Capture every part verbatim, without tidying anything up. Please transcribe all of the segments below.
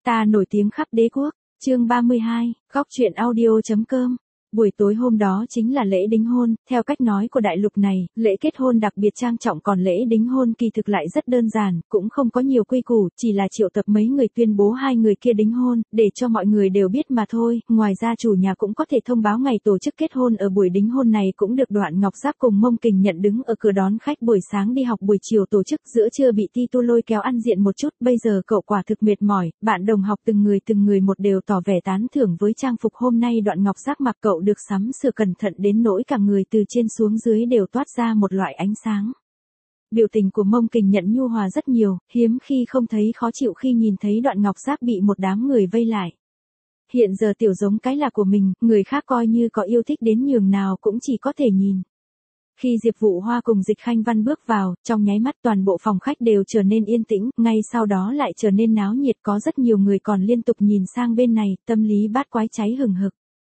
Ta nổi tiếng khắp đế quốc, chương ba mươi hai, góc truyện audio.com. Buổi tối hôm đó chính là lễ đính hôn, theo cách nói của đại lục này, lễ kết hôn đặc biệt trang trọng còn lễ đính hôn kỳ thực lại rất đơn giản, cũng không có nhiều quy củ, chỉ là triệu tập mấy người tuyên bố hai người kia đính hôn, để cho mọi người đều biết mà thôi, ngoài ra chủ nhà cũng có thể thông báo ngày tổ chức kết hôn ở buổi đính hôn này cũng được Đoạn Ngọc Giáp cùng Mông Kình Nhận đứng ở cửa đón khách buổi sáng đi học buổi chiều tổ chức giữa trưa bị Ti Tu lôi kéo ăn diện một chút, bây giờ cậu quả thực mệt mỏi, bạn đồng học từng người từng người một đều tỏ vẻ tán thưởng với trang phục hôm nay Đoạn Ngọc Giáp mặc cậu được sắm sửa cẩn thận đến nỗi cả người từ trên xuống dưới đều toát ra một loại ánh sáng. Biểu tình của Mông Kình Nhận nhu hòa rất nhiều, hiếm khi không thấy khó chịu khi nhìn thấy Đoạn Ngọc Giáp bị một đám người vây lại. Hiện giờ tiểu giống cái là của mình, người khác coi như có yêu thích đến nhường nào cũng chỉ có thể nhìn. Khi Diệp Vũ Hoa cùng Dịch Khanh Văn bước vào, trong nháy mắt toàn bộ phòng khách đều trở nên yên tĩnh, ngay sau đó lại trở nên náo nhiệt, có rất nhiều người còn liên tục nhìn sang bên này, tâm lý bát quái cháy hừng hực.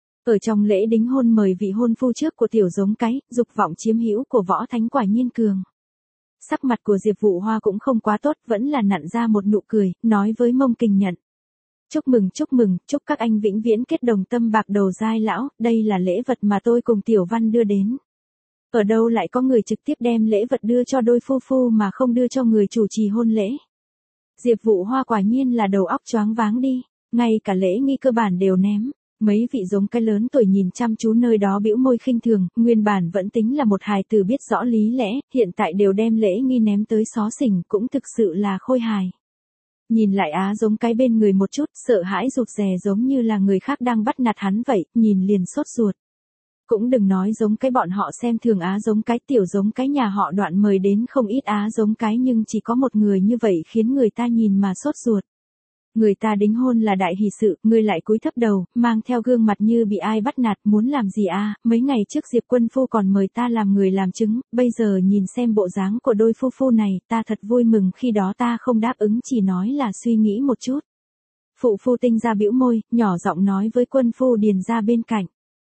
Ở trong lễ đính hôn mời vị hôn phu trước của tiểu giống cái, dục vọng chiếm hữu của Võ Thánh quả nhiên cường. Sắc mặt của Diệp Vũ Hoa cũng không quá tốt, vẫn là nặn ra một nụ cười, nói với Mông Kình Nhận. Chúc mừng chúc mừng, chúc các anh vĩnh viễn kết đồng tâm bạc đầu giai lão, đây là lễ vật mà tôi cùng Tiểu Văn đưa đến. Ở đâu lại có người trực tiếp đem lễ vật đưa cho đôi phu phu mà không đưa cho người chủ trì hôn lễ. Diệp Vũ Hoa quả nhiên là đầu óc choáng váng đi, ngay cả lễ nghi cơ bản đều ném. Mấy vị giống cái lớn tuổi nhìn chăm chú nơi đó bĩu môi khinh thường, nguyên bản vẫn tính là một hài tử biết rõ lý lẽ, hiện tại đều đem lễ nghi ném tới xó xỉnh, cũng thực sự là khôi hài. Nhìn lại Á giống cái bên người một chút, sợ hãi rụt rè giống như là người khác đang bắt nạt hắn vậy, nhìn liền sốt ruột. Cũng đừng nói giống cái bọn họ xem thường Á giống cái, tiểu giống cái nhà họ Đoạn mời đến không ít Á giống cái nhưng chỉ có một người như vậy khiến người ta nhìn mà sốt ruột. Người ta đính hôn là đại hỷ sự, ngươi lại cúi thấp đầu, mang theo gương mặt như bị ai bắt nạt, muốn làm gì à, mấy ngày trước Diệp Quân Phu còn mời ta làm người làm chứng, bây giờ nhìn xem bộ dáng của đôi phu phu này, ta thật vui mừng khi đó ta không đáp ứng chỉ nói là suy nghĩ một chút. Phụ phu tinh ra bĩu môi, nhỏ giọng nói với Quân Phu điền ra bên cạnh.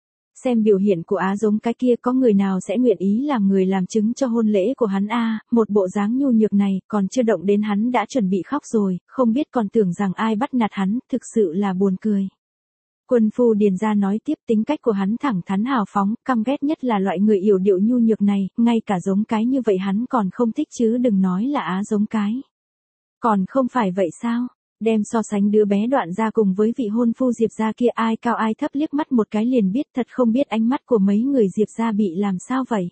Xem biểu hiện của Á giống cái kia có người nào sẽ nguyện ý làm người làm chứng cho hôn lễ của hắn a à, một bộ dáng nhu nhược này, còn chưa động đến hắn đã chuẩn bị khóc rồi, không biết còn tưởng rằng ai bắt nạt hắn, thực sự là buồn cười. Quân Phu điền ra nói tiếp tính cách của hắn thẳng thắn hào phóng, căm ghét nhất là loại người yểu điệu nhu nhược này, ngay cả giống cái như vậy hắn còn không thích chứ đừng nói là Á giống cái. Còn không phải vậy sao? Đem so sánh đứa bé Đoạn gia cùng với vị hôn phu Diệp gia kia ai cao ai thấp liếc mắt một cái liền biết thật không biết ánh mắt của mấy người Diệp gia bị làm sao vậy.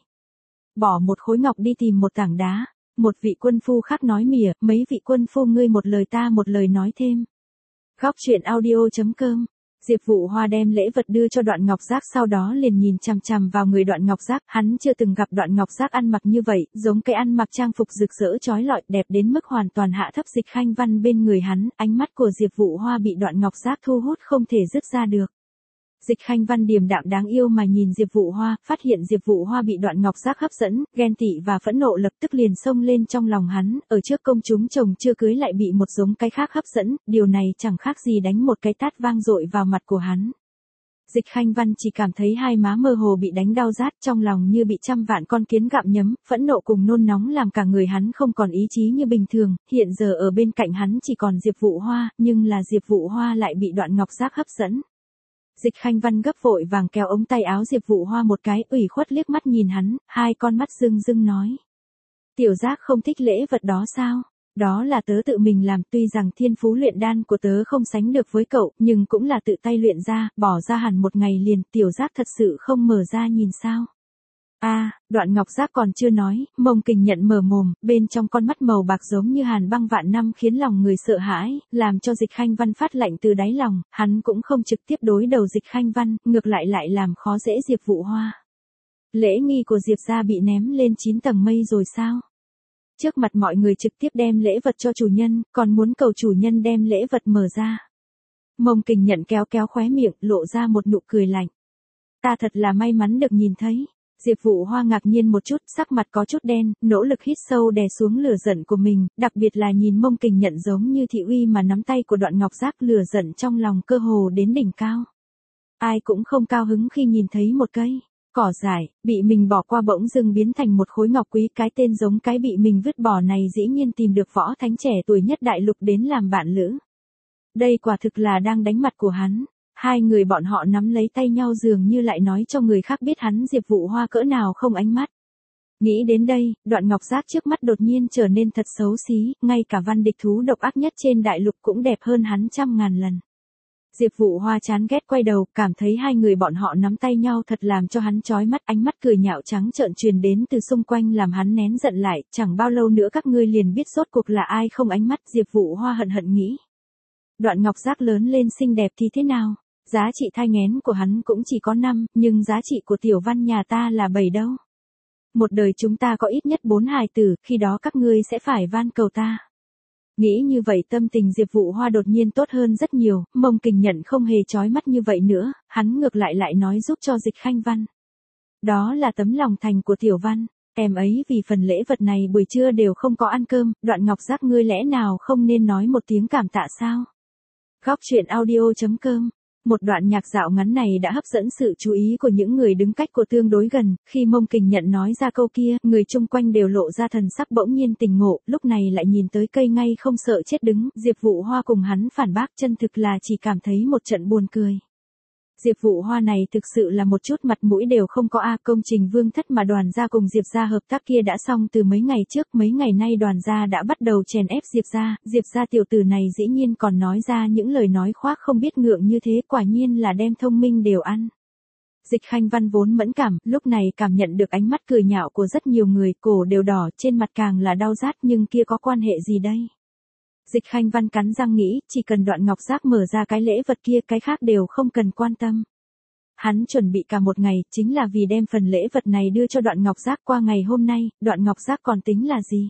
Bỏ một khối ngọc đi tìm một tảng đá, một vị quân phu khác nói mỉa, mấy vị quân phu ngươi một lời ta một lời nói thêm. Góc truyện audio.com. Diệp Vũ Hoa đem lễ vật đưa cho Đoạn Ngọc Giác sau đó liền nhìn chằm chằm vào người Đoạn Ngọc Giác, hắn chưa từng gặp Đoạn Ngọc Giác ăn mặc như vậy, giống cái ăn mặc trang phục rực rỡ chói lọi, đẹp đến mức hoàn toàn hạ thấp Dịch Khanh Văn bên người hắn, ánh mắt của Diệp Vũ Hoa bị Đoạn Ngọc Giác thu hút không thể dứt ra được. Dịch Khanh Văn điềm đạm đáng yêu mà nhìn Diệp Vũ Hoa, phát hiện Diệp Vũ Hoa bị Đoạn Ngọc Giác hấp dẫn, ghen tị và phẫn nộ lập tức liền xông lên trong lòng hắn, ở trước công chúng chồng chưa cưới lại bị một giống cái khác hấp dẫn, điều này chẳng khác gì đánh một cái tát vang dội vào mặt của hắn. Dịch Khanh Văn chỉ cảm thấy hai má mơ hồ bị đánh đau rát, trong lòng như bị trăm vạn con kiến gặm nhấm, phẫn nộ cùng nôn nóng làm cả người hắn không còn ý chí như bình thường, hiện giờ ở bên cạnh hắn chỉ còn Diệp Vũ Hoa, nhưng là Diệp Vũ Hoa lại bị Đoạn Ngọc Giác hấp dẫn. Dịch Khanh Văn gấp vội vàng kéo ống tay áo Diệp Vũ Hoa một cái, ủy khuất liếc mắt nhìn hắn, hai con mắt rưng rưng nói. Tiểu Giác không thích lễ vật đó sao? Đó là tớ tự mình làm, tuy rằng thiên phú luyện đan của tớ không sánh được với cậu, nhưng cũng là tự tay luyện ra, bỏ ra hẳn một ngày liền, Tiểu Giác thật sự không mở ra nhìn sao? A, à, Đoạn Ngọc Giác còn chưa nói, Mông Kình Nhận mở mồm, bên trong con mắt màu bạc giống như hàn băng vạn năm khiến lòng người sợ hãi, làm cho Dịch Khanh Văn phát lạnh từ đáy lòng, hắn cũng không trực tiếp đối đầu Dịch Khanh Văn, ngược lại lại làm khó dễ Diệp Vũ Hoa. Lễ nghi của Diệp gia bị ném lên chín tầng mây rồi sao? Trước mặt mọi người trực tiếp đem lễ vật cho chủ nhân, còn muốn cầu chủ nhân đem lễ vật mở ra. Mông Kình Nhận kéo kéo khóe miệng, lộ ra một nụ cười lạnh. Ta thật là may mắn được nhìn thấy. Diệp Vũ Hoa ngạc nhiên một chút, sắc mặt có chút đen, nỗ lực hít sâu đè xuống lửa giận của mình, đặc biệt là nhìn Mông Kình Nhận giống như thị uy mà nắm tay của Đoạn Ngọc Giác, lửa giận trong lòng cơ hồ đến đỉnh cao. Ai cũng không cao hứng khi nhìn thấy một cây cỏ dại bị mình bỏ qua bỗng dưng biến thành một khối ngọc quý, cái tên giống cái bị mình vứt bỏ này dĩ nhiên tìm được Võ Thánh trẻ tuổi nhất đại lục đến làm bạn lữ. Đây quả thực là đang đánh mặt của hắn. Hai người bọn họ nắm lấy tay nhau dường như lại nói cho người khác biết hắn Diệp Vụ Hoa cỡ nào không ánh mắt. Nghĩ đến đây, Đoạn Ngọc Giác trước mắt đột nhiên trở nên thật xấu xí, ngay cả văn địch thú độc ác nhất trên đại lục cũng đẹp hơn hắn trăm ngàn lần. Diệp Vụ Hoa chán ghét quay đầu, cảm thấy hai người bọn họ nắm tay nhau thật làm cho hắn chói mắt, ánh mắt cười nhạo trắng trợn truyền đến từ xung quanh làm hắn nén giận lại, chẳng bao lâu nữa các ngươi liền biết rốt cuộc là ai không ánh mắt, Diệp Vụ Hoa hận hận nghĩ. Đoạn Ngọc Giác lớn lên xinh đẹp thì thế nào? Giá trị thai nghén của hắn cũng chỉ có năm, nhưng giá trị của tiểu văn nhà ta là bảy đâu. Một đời chúng ta có ít nhất bốn hài tử, khi đó các ngươi sẽ phải van cầu ta. Nghĩ như vậy tâm tình Diệp Vụ Hoa đột nhiên tốt hơn rất nhiều, Mông Kình Nhận không hề chói mắt như vậy nữa, hắn ngược lại lại nói giúp cho Dịch Khanh Văn. Đó là tấm lòng thành của tiểu văn, em ấy vì phần lễ vật này buổi trưa đều không có ăn cơm, Đoạn Ngọc Giác ngươi lẽ nào không nên nói một tiếng cảm tạ sao? Góc truyện audio chấm com. Một đoạn nhạc dạo ngắn này đã hấp dẫn sự chú ý của những người đứng cách của tương đối gần, khi Mông Kình Nhận nói ra câu kia, người chung quanh đều lộ ra thần sắc bỗng nhiên tỉnh ngộ, lúc này lại nhìn tới cây ngay không sợ chết đứng, Diệp Vụ Hoa cùng hắn phản bác chân thực là chỉ cảm thấy một trận buồn cười. Diệp Vụ Hoa này thực sự là một chút mặt mũi đều không có a, công trình Vương Thất mà Đoàn gia cùng Diệp gia hợp tác kia đã xong từ mấy ngày trước, mấy ngày nay Đoàn gia đã bắt đầu chèn ép Diệp gia, Diệp gia tiểu tử này dĩ nhiên còn nói ra những lời nói khoác không biết ngượng như thế, quả nhiên là đem thông minh đều ăn. Dịch Khanh Văn vốn mẫn cảm, lúc này cảm nhận được ánh mắt cười nhạo của rất nhiều người, cổ đều đỏ, trên mặt càng là đau rát, nhưng kia có quan hệ gì đây? Dịch Khanh Văn cắn răng nghĩ, chỉ cần Đoạn Ngọc Giác mở ra cái lễ vật kia, cái khác đều không cần quan tâm. Hắn chuẩn bị cả một ngày, chính là vì đem phần lễ vật này đưa cho Đoạn Ngọc Giác. Qua ngày hôm nay, Đoạn Ngọc Giác còn tính là gì?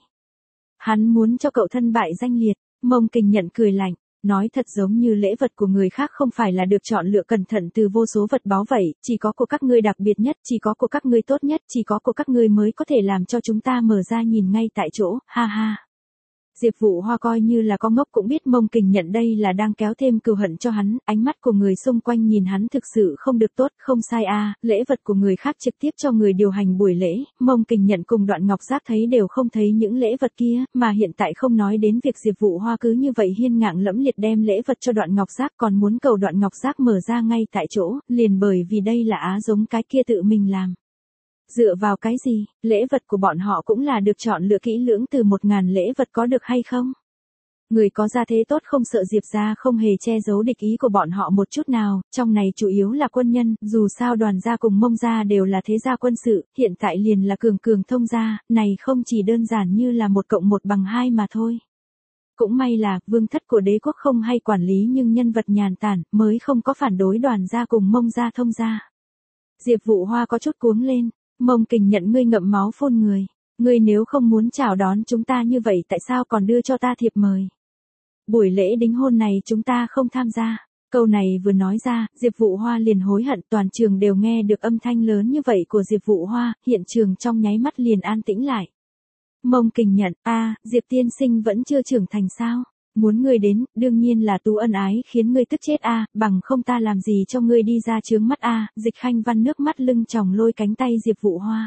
Hắn muốn cho cậu thân bại danh liệt. Mông Kình Nhận cười lạnh, nói thật giống như lễ vật của người khác không phải là được chọn lựa cẩn thận từ vô số vật báu vậy, chỉ có của các ngươi đặc biệt nhất, chỉ có của các ngươi tốt nhất, chỉ có của các ngươi mới có thể làm cho chúng ta mở ra nhìn ngay tại chỗ, ha ha. Diệp Vụ Hoa coi như là có ngốc cũng biết Mông Kình Nhận đây là đang kéo thêm cừu hận cho hắn, ánh mắt của người xung quanh nhìn hắn thực sự không được tốt, không sai a, à, lễ vật của người khác trực tiếp cho người điều hành buổi lễ, Mông Kình Nhận cùng Đoạn Ngọc Giác thấy đều không thấy những lễ vật kia, mà hiện tại không nói đến việc Diệp Vụ Hoa cứ như vậy hiên ngang lẫm liệt đem lễ vật cho Đoạn Ngọc Giác, còn muốn cầu Đoạn Ngọc Giác mở ra ngay tại chỗ, liền bởi vì đây là á giống cái kia tự mình làm. Dựa vào cái gì, lễ vật của bọn họ cũng là được chọn lựa kỹ lưỡng từ một ngàn lễ vật có được hay không? Người có gia thế tốt không sợ Diệp gia không hề che giấu địch ý của bọn họ một chút nào, trong này chủ yếu là quân nhân, dù sao Đoàn gia cùng Mông gia đều là thế gia quân sự, hiện tại liền là cường cường thông gia, này không chỉ đơn giản như là một cộng một bằng hai mà thôi. Cũng may là, Vương Thất của đế quốc không hay quản lý nhưng nhân vật nhàn tản, mới không có phản đối Đoàn gia cùng Mông gia thông gia. Diệp Vụ Hoa có chút cuống lên. Mông Kình Nhận ngươi ngậm máu phun người, ngươi nếu không muốn chào đón chúng ta như vậy tại sao còn đưa cho ta thiệp mời? Buổi lễ đính hôn này chúng ta không tham gia. Câu này vừa nói ra, Diệp Vụ Hoa liền hối hận, toàn trường đều nghe được âm thanh lớn như vậy của Diệp Vụ Hoa, hiện trường trong nháy mắt liền an tĩnh lại. Mông Kình Nhận, a, à, Diệp tiên sinh vẫn chưa trưởng thành sao? Muốn ngươi đến, đương nhiên là Tú ân ái khiến ngươi tức chết a, à, bằng không ta làm gì cho ngươi đi ra chướng mắt a, à. Dịch Khanh Văn nước mắt lưng tròng lôi cánh tay Diệp Vụ Hoa.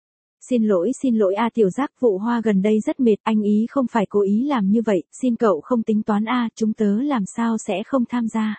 Xin lỗi xin lỗi a à, tiểu giác Vụ Hoa gần đây rất mệt, anh ý không phải cố ý làm như vậy, xin cậu không tính toán a, à, chúng tớ làm sao sẽ không tham gia.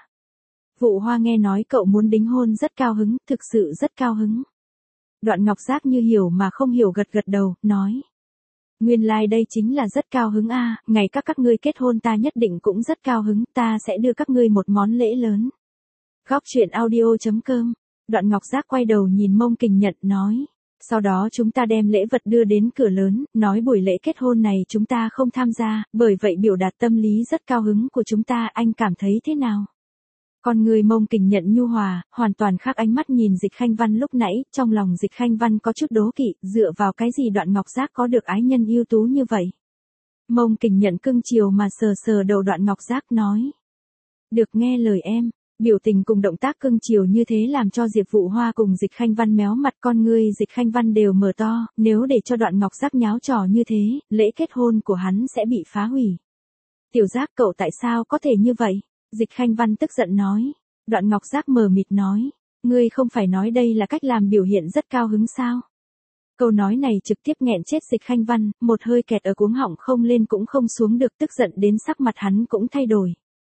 Vụ Hoa nghe nói cậu muốn đính hôn rất cao hứng, thực sự rất cao hứng. Đoạn Ngọc Giác như hiểu mà không hiểu gật gật đầu, nói. Nguyên lai like đây chính là rất cao hứng a, à, ngày các các ngươi kết hôn ta nhất định cũng rất cao hứng, ta sẽ đưa các ngươi một món lễ lớn. Góc truyện audio chấm com. Đoạn Ngọc Giác quay đầu nhìn Mông Kình Nhận nói, sau đó chúng ta đem lễ vật đưa đến cửa lớn, nói buổi lễ kết hôn này chúng ta không tham gia, bởi vậy biểu đạt tâm lý rất cao hứng của chúng ta, anh cảm thấy thế nào? Con người Mông Kình Nhận nhu hòa, hoàn toàn khác ánh mắt nhìn Dịch Khanh Văn lúc nãy, trong lòng Dịch Khanh Văn có chút đố kỵ, dựa vào cái gì Đoạn Ngọc Giác có được ái nhân ưu tú như vậy. Mông Kình Nhận cưng chiều mà sờ sờ đầu Đoạn Ngọc Giác nói. Được nghe lời em, biểu tình cùng động tác cưng chiều như thế làm cho Diệp Vụ Hoa cùng Dịch Khanh Văn méo mặt, con người Dịch Khanh Văn đều mở to, nếu để cho Đoạn Ngọc Giác nháo trò như thế, lễ kết hôn của hắn sẽ bị phá hủy. Tiểu Giác cậu tại sao có thể như vậy? Dịch Khanh Văn tức giận nói. Đoạn Ngọc Giác mờ mịt nói. Ngươi không phải nói đây là cách làm biểu hiện rất cao hứng sao? Câu nói này trực tiếp nghẹn chết Dịch Khanh Văn, một hơi kẹt ở cuống họng không lên cũng không xuống được, tức giận đến sắc mặt hắn cũng thay đổi.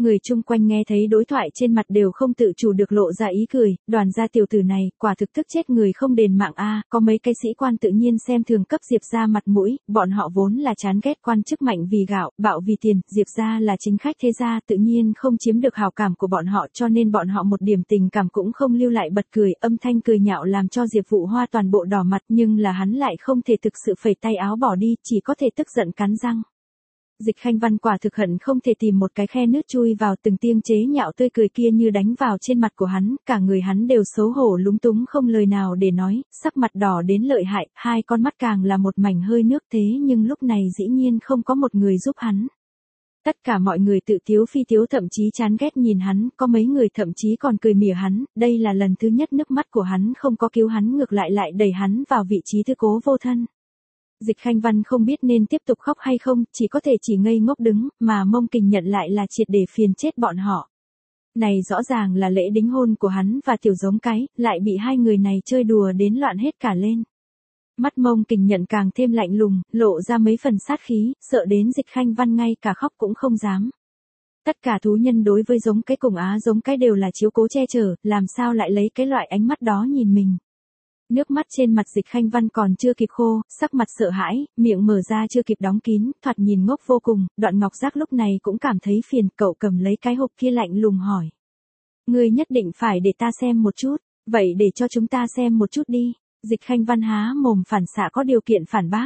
Người chung quanh nghe thấy đối thoại trên mặt đều không tự chủ được lộ ra ý cười, Đoàn gia tiểu tử này, quả thực tức chết người không đền mạng a, có mấy cái sĩ quan tự nhiên xem thường cấp Diệp gia mặt mũi, bọn họ vốn là chán ghét quan chức mạnh vì gạo, bạo vì tiền, Diệp gia là chính khách thế gia tự nhiên không chiếm được hảo cảm của bọn họ cho nên bọn họ một điểm tình cảm cũng không lưu lại bật cười, âm thanh cười nhạo làm cho Diệp Vũ Hoa toàn bộ đỏ mặt nhưng là hắn lại không thể thực sự phẩy tay áo bỏ đi, chỉ có thể tức giận cắn răng. Dịch Khanh Văn quả thực hận không thể tìm một cái khe nước chui vào, từng tiếng chế nhạo tươi cười kia như đánh vào trên mặt của hắn, cả người hắn đều xấu hổ lúng túng không lời nào để nói, sắc mặt đỏ đến lợi hại, hai con mắt càng là một mảnh hơi nước thế nhưng lúc này dĩ nhiên không có một người giúp hắn. Tất cả mọi người tự tiếu phi tiếu thậm chí chán ghét nhìn hắn, có mấy người thậm chí còn cười mỉa hắn, đây là lần thứ nhất nước mắt của hắn không có cứu hắn ngược lại lại đẩy hắn vào vị trí thứ cố vô thân. Dịch Khanh Văn không biết nên tiếp tục khóc hay không, chỉ có thể chỉ ngây ngốc đứng, mà Mông Kình Nhận lại là triệt để phiền chết bọn họ. Này rõ ràng là lễ đính hôn của hắn và tiểu giống cái, lại bị hai người này chơi đùa đến loạn hết cả lên. Mắt Mông Kình Nhận càng thêm lạnh lùng, lộ ra mấy phần sát khí, sợ đến Dịch Khanh Văn ngay cả khóc cũng không dám. Tất cả thú nhân đối với giống cái cùng á giống cái đều là chiếu cố che chở, làm sao lại lấy cái loại ánh mắt đó nhìn mình. Nước mắt trên mặt Dịch Khanh Văn còn chưa kịp khô, sắc mặt sợ hãi, miệng mở ra chưa kịp đóng kín, thoạt nhìn ngốc vô cùng, Đoạn Ngọc Giác lúc này cũng cảm thấy phiền, cậu cầm lấy cái hộp kia lạnh lùng hỏi. Ngươi nhất định phải để ta xem một chút, vậy để cho chúng ta xem một chút đi, Dịch Khanh Văn há mồm phản xạ có điều kiện phản bác.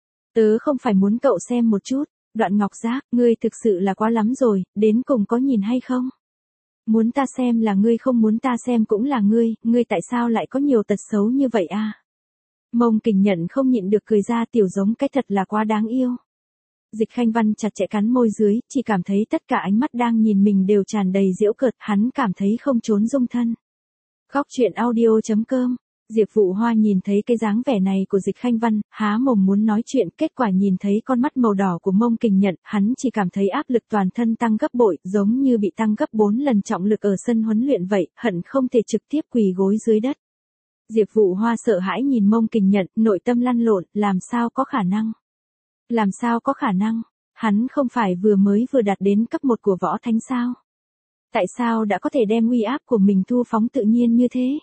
Tớ không phải muốn cậu xem một chút, Đoạn Ngọc Giác, ngươi thực sự là quá lắm rồi, đến cùng có nhìn hay không? Muốn ta xem là ngươi không muốn ta xem cũng là ngươi, ngươi tại sao lại có nhiều tật xấu như vậy a? À? Mông Kình Nhận không nhịn được cười ra tiểu giống cái thật là quá đáng yêu. Dịch Khanh Văn chặt chẽ cắn môi dưới, chỉ cảm thấy tất cả ánh mắt đang nhìn mình đều tràn đầy giễu cợt, hắn cảm thấy không trốn dung thân. Khóc chuyện audio chấm com Diệp Vũ Hoa nhìn thấy cái dáng vẻ này của Dịch Khanh Văn, há mồm muốn nói chuyện, kết quả nhìn thấy con mắt màu đỏ của Mông Kình Nhận, hắn chỉ cảm thấy áp lực toàn thân tăng gấp bội, giống như bị tăng gấp bốn lần trọng lực ở sân huấn luyện vậy, hận không thể trực tiếp quỳ gối dưới đất. Diệp Vũ Hoa sợ hãi nhìn Mông Kình Nhận, nội tâm lăn lộn, làm sao có khả năng? Làm sao có khả năng? Hắn không phải vừa mới vừa đạt đến cấp một của võ thánh sao? Tại sao đã có thể đem uy áp của mình thu phóng tự nhiên như thế?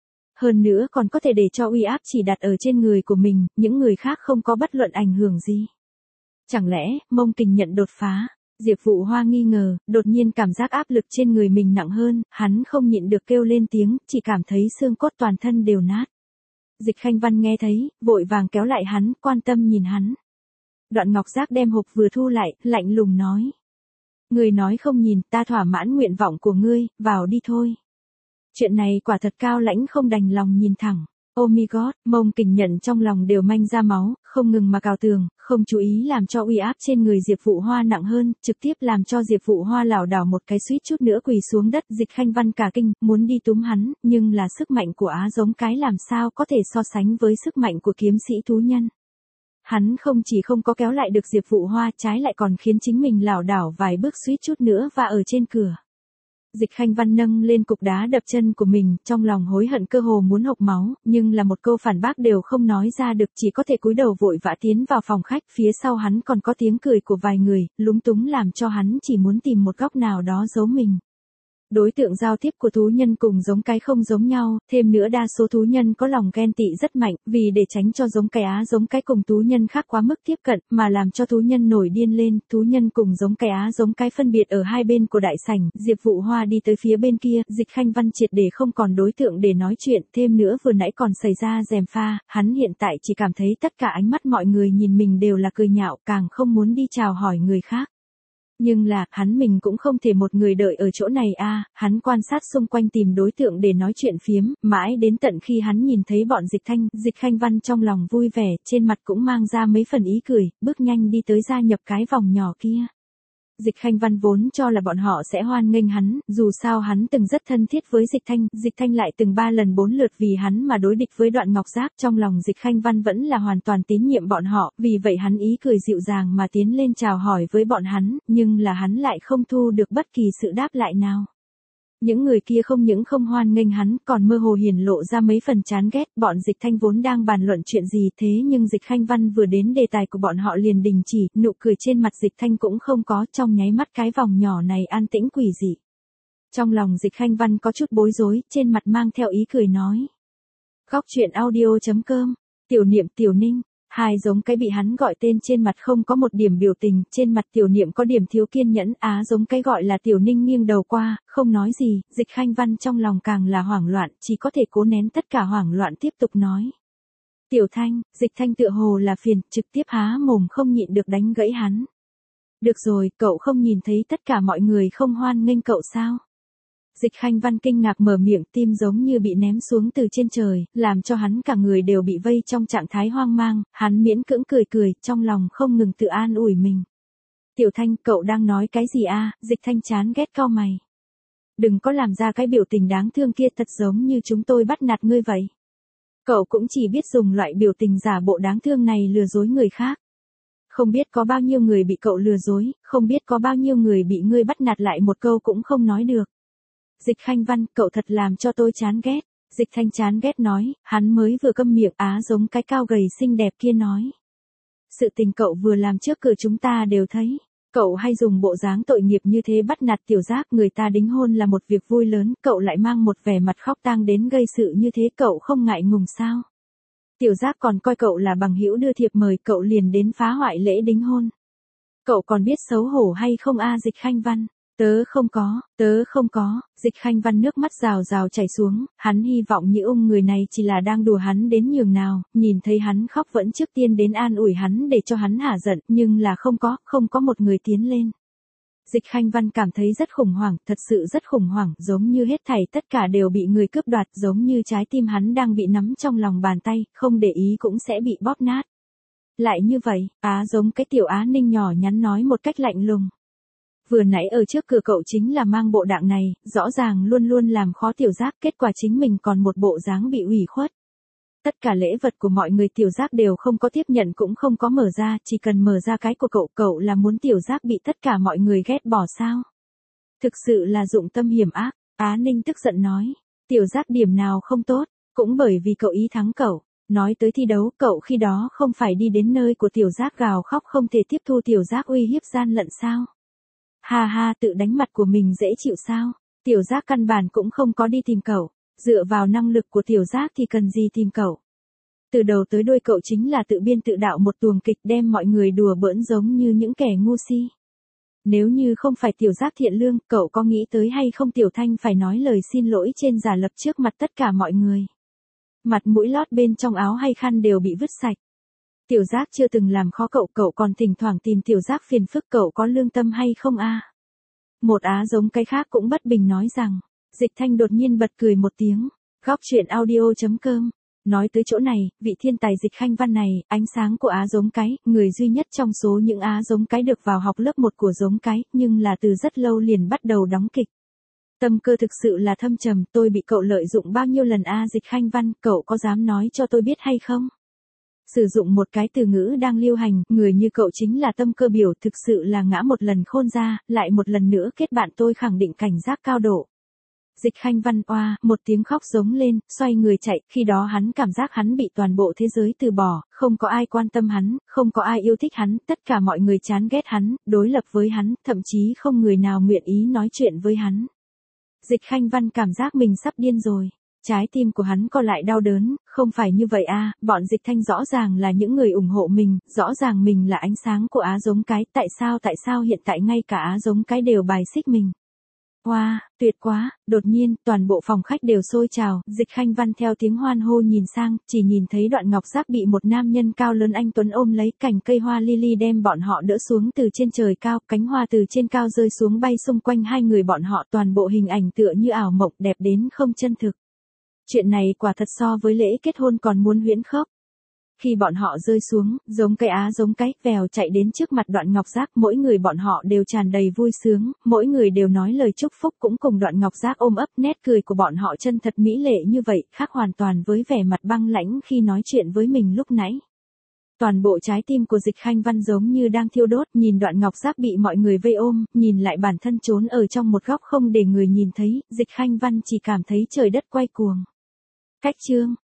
Hơn nữa còn có thể để cho uy áp chỉ đặt ở trên người của mình, những người khác không có bất luận ảnh hưởng gì. Chẳng lẽ, Mông Kình Nhận đột phá? Diệp Vũ Hoa nghi ngờ, đột nhiên cảm giác áp lực trên người mình nặng hơn, hắn không nhịn được kêu lên tiếng, chỉ cảm thấy xương cốt toàn thân đều nát. Dịch Khanh Văn nghe thấy, vội vàng kéo lại hắn, quan tâm nhìn hắn. Đoạn Ngọc Giác đem hộp vừa thu lại, lạnh lùng nói. Người nói không nhìn, ta thỏa mãn nguyện vọng của ngươi, vào đi thôi. Chuyện này quả thật cao lãnh không đành lòng nhìn thẳng. Oh my god, Mông Kình Nhận trong lòng đều manh ra máu, không ngừng mà cào tường, không chú ý làm cho uy áp trên người Diệp Vũ Hoa nặng hơn, trực tiếp làm cho Diệp Vũ Hoa lảo đảo một cái suýt chút nữa quỳ xuống đất. Dịch Khanh Văn cả kinh, muốn đi túm hắn, nhưng là sức mạnh của á giống cái làm sao có thể so sánh với sức mạnh của kiếm sĩ thú nhân. Hắn không chỉ không có kéo lại được Diệp Vũ Hoa, trái lại còn khiến chính mình lảo đảo vài bước suýt chút nữa và ở trên cửa. Dịch Khanh Văn nâng lên cục đá đập chân của mình, trong lòng hối hận cơ hồ muốn hộc máu, nhưng là một câu phản bác đều không nói ra được, chỉ có thể cúi đầu vội vã tiến vào phòng khách, phía sau hắn còn có tiếng cười của vài người, lúng túng làm cho hắn chỉ muốn tìm một góc nào đó giấu mình. Đối tượng giao tiếp của thú nhân cùng giống cái không giống nhau, thêm nữa đa số thú nhân có lòng ghen tị rất mạnh, vì để tránh cho giống cái á giống cái cùng thú nhân khác quá mức tiếp cận, mà làm cho thú nhân nổi điên lên, thú nhân cùng giống cái á giống cái phân biệt ở hai bên của đại sảnh, Diệp Vũ Hoa đi tới phía bên kia, Dịch Khanh Văn triệt để không còn đối tượng để nói chuyện, thêm nữa vừa nãy còn xảy ra gièm pha, hắn hiện tại chỉ cảm thấy tất cả ánh mắt mọi người nhìn mình đều là cười nhạo, càng không muốn đi chào hỏi người khác. Nhưng là, hắn mình cũng không thể một người đợi ở chỗ này a, à, hắn quan sát xung quanh tìm đối tượng để nói chuyện phiếm, mãi đến tận khi hắn nhìn thấy bọn Dịch Thanh, Dịch Khanh Văn trong lòng vui vẻ, trên mặt cũng mang ra mấy phần ý cười, bước nhanh đi tới gia nhập cái vòng nhỏ kia. Dịch Khanh Văn vốn cho là bọn họ sẽ hoan nghênh hắn, dù sao hắn từng rất thân thiết với Dịch Thanh, Dịch Thanh lại từng ba lần bốn lượt vì hắn mà đối địch với Đoạn Ngọc Giác, trong lòng Dịch Khanh Văn vẫn là hoàn toàn tín nhiệm bọn họ, vì vậy hắn ý cười dịu dàng mà tiến lên chào hỏi với bọn hắn, nhưng là hắn lại không thu được bất kỳ sự đáp lại nào. Những người kia không những không hoan nghênh hắn, còn mơ hồ hiển lộ ra mấy phần chán ghét. Bọn Dịch Thanh vốn đang bàn luận chuyện gì thế nhưng Dịch Khanh Văn vừa đến đề tài của bọn họ liền đình chỉ, nụ cười trên mặt Dịch Thanh cũng không có, trong nháy mắt cái vòng nhỏ này an tĩnh quỷ dị. Trong lòng Dịch Khanh Văn có chút bối rối, trên mặt mang theo ý cười nói. Góc truyện audio.com, Tiểu Niệm Tiểu Ninh. Hai giống cái bị hắn gọi tên trên mặt không có một điểm biểu tình, trên mặt Tiểu Niệm có điểm thiếu kiên nhẫn, á giống cái gọi là Tiểu Ninh nghiêng đầu qua, không nói gì, Dịch Khanh Văn trong lòng càng là hoảng loạn, chỉ có thể cố nén tất cả hoảng loạn tiếp tục nói. Tiểu Thanh, Dịch Thanh tựa hồ là phiền, trực tiếp há mồm không nhịn được đánh gãy hắn. Được rồi, cậu không nhìn thấy tất cả mọi người không hoan nghênh cậu sao? Dịch Khanh Văn kinh ngạc mở miệng, tim giống như bị ném xuống từ trên trời, làm cho hắn cả người đều bị vây trong trạng thái hoang mang, hắn miễn cưỡng cười cười, trong lòng không ngừng tự an ủi mình. Tiểu Thanh, cậu đang nói cái gì a? Dịch Thanh chán ghét cau mày. Đừng có làm ra cái biểu tình đáng thương kia, thật giống như chúng tôi bắt nạt ngươi vậy. Cậu cũng chỉ biết dùng loại biểu tình giả bộ đáng thương này lừa dối người khác. Không biết có bao nhiêu người bị cậu lừa dối, không biết có bao nhiêu người bị ngươi bắt nạt lại một câu cũng không nói được. Dịch Khanh Văn, cậu thật làm cho tôi chán ghét. Dịch Thanh chán ghét nói, hắn mới vừa câm miệng, á giống cái cao gầy xinh đẹp kia nói. Sự tình cậu vừa làm trước cửa chúng ta đều thấy. Cậu hay dùng bộ dáng tội nghiệp như thế bắt nạt Tiểu Giác, người ta đính hôn là một việc vui lớn, cậu lại mang một vẻ mặt khóc tang đến gây sự như thế, cậu không ngại ngùng sao? Tiểu Giác còn coi cậu là bằng hữu đưa thiệp mời cậu liền đến phá hoại lễ đính hôn. Cậu còn biết xấu hổ hay không a? Dịch Khanh Văn. Tớ không có, tớ không có, Dịch Khanh Văn nước mắt rào rào chảy xuống, hắn hy vọng Nhĩ Ung người này chỉ là đang đùa hắn đến nhường nào, nhìn thấy hắn khóc vẫn trước tiên đến an ủi hắn để cho hắn hả giận, nhưng là không có, không có một người tiến lên. Dịch Khanh Văn cảm thấy rất khủng hoảng, thật sự rất khủng hoảng, giống như hết thảy tất cả đều bị người cướp đoạt, giống như trái tim hắn đang bị nắm trong lòng bàn tay, không để ý cũng sẽ bị bóp nát. Lại như vậy, á giống cái Tiểu Á Ninh nhỏ nhắn nói một cách lạnh lùng. Vừa nãy ở trước cửa cậu chính là mang bộ dạng này, rõ ràng luôn luôn làm khó Tiểu Giác, kết quả chính mình còn một bộ dáng bị ủy khuất. Tất cả lễ vật của mọi người Tiểu Giác đều không có tiếp nhận cũng không có mở ra, chỉ cần mở ra cái của cậu, cậu là muốn Tiểu Giác bị tất cả mọi người ghét bỏ sao? Thực sự là dụng tâm hiểm ác, Á Ninh tức giận nói, Tiểu Giác điểm nào không tốt, cũng bởi vì cậu ý thắng cậu. Nói tới thi đấu, cậu khi đó không phải đi đến nơi của Tiểu Giác gào khóc không thể tiếp thu Tiểu Giác uy hiếp gian lận sao? Ha ha, tự đánh mặt của mình dễ chịu sao? Tiểu Giác căn bản cũng không có đi tìm cậu, dựa vào năng lực của Tiểu Giác thì cần gì tìm cậu? Từ đầu tới đuôi cậu chính là tự biên tự đạo một tuồng kịch, đem mọi người đùa bỡn giống như những kẻ ngu si. Nếu như không phải Tiểu Giác thiện lương, cậu có nghĩ tới hay không Tiểu Thanh phải nói lời xin lỗi trên giả lập trước mặt tất cả mọi người? Mặt mũi lót bên trong áo hay khăn đều bị vứt sạch. Tiểu Giác chưa từng làm khó cậu, cậu còn thỉnh thoảng tìm Tiểu Giác phiền phức, cậu có lương tâm hay không a? Một á giống cái khác cũng bất bình nói rằng. Dịch Thanh đột nhiên bật cười một tiếng. Góc truyện audio.com. Nói tới chỗ này, vị thiên tài Dịch Khanh Văn này, ánh sáng của á giống cái, người duy nhất trong số những á giống cái được vào học lớp một của giống cái, nhưng là từ rất lâu liền bắt đầu đóng kịch. Tâm cơ thực sự là thâm trầm, tôi bị cậu lợi dụng bao nhiêu lần a? Dịch Khanh Văn, cậu có dám nói cho tôi biết hay không? Sử dụng một cái từ ngữ đang lưu hành, người như cậu chính là tâm cơ biểu, thực sự là ngã một lần khôn ra, lại một lần nữa kết bạn, tôi khẳng định cảnh giác cao độ. Dịch Khanh Văn oa, một tiếng khóc giống lên, xoay người chạy, khi đó hắn cảm giác hắn bị toàn bộ thế giới từ bỏ, không có ai quan tâm hắn, không có ai yêu thích hắn, tất cả mọi người chán ghét hắn, đối lập với hắn, thậm chí không người nào nguyện ý nói chuyện với hắn. Dịch Khanh Văn cảm giác mình sắp điên rồi. Trái tim của hắn co lại đau đớn, không phải như vậy a, bọn Dịch Thanh rõ ràng là những người ủng hộ mình, rõ ràng mình là ánh sáng của á giống cái, tại sao tại sao hiện tại ngay cả á giống cái đều bài xích mình. Wow, tuyệt quá, đột nhiên, toàn bộ phòng khách đều sôi trào, Dịch Khanh Văn theo tiếng hoan hô nhìn sang, chỉ nhìn thấy Đoạn Ngọc Giác bị một nam nhân cao lớn anh tuấn ôm lấy, cành cây hoa lily đem bọn họ đỡ xuống từ trên trời cao, cánh hoa từ trên cao rơi xuống bay xung quanh hai người bọn họ, toàn bộ hình ảnh tựa như ảo mộng, đẹp đến không chân thực. Chuyện này quả thật so với lễ kết hôn còn muốn huyễn khốc. Khi bọn họ rơi xuống, giống cái á giống cái, vèo chạy đến trước mặt Đoạn Ngọc Giác, mỗi người bọn họ đều tràn đầy vui sướng, mỗi người đều nói lời chúc phúc cũng cùng Đoạn Ngọc Giác ôm ấp, nét cười của bọn họ chân thật mỹ lệ như vậy, khác hoàn toàn với vẻ mặt băng lãnh khi nói chuyện với mình lúc nãy. Toàn bộ trái tim của Dịch Khanh Văn giống như đang thiêu đốt, nhìn Đoạn Ngọc Giáp bị mọi người vây ôm, nhìn lại bản thân trốn ở trong một góc không để người nhìn thấy, Dịch Khanh Văn chỉ cảm thấy trời đất quay cuồng. Cách chương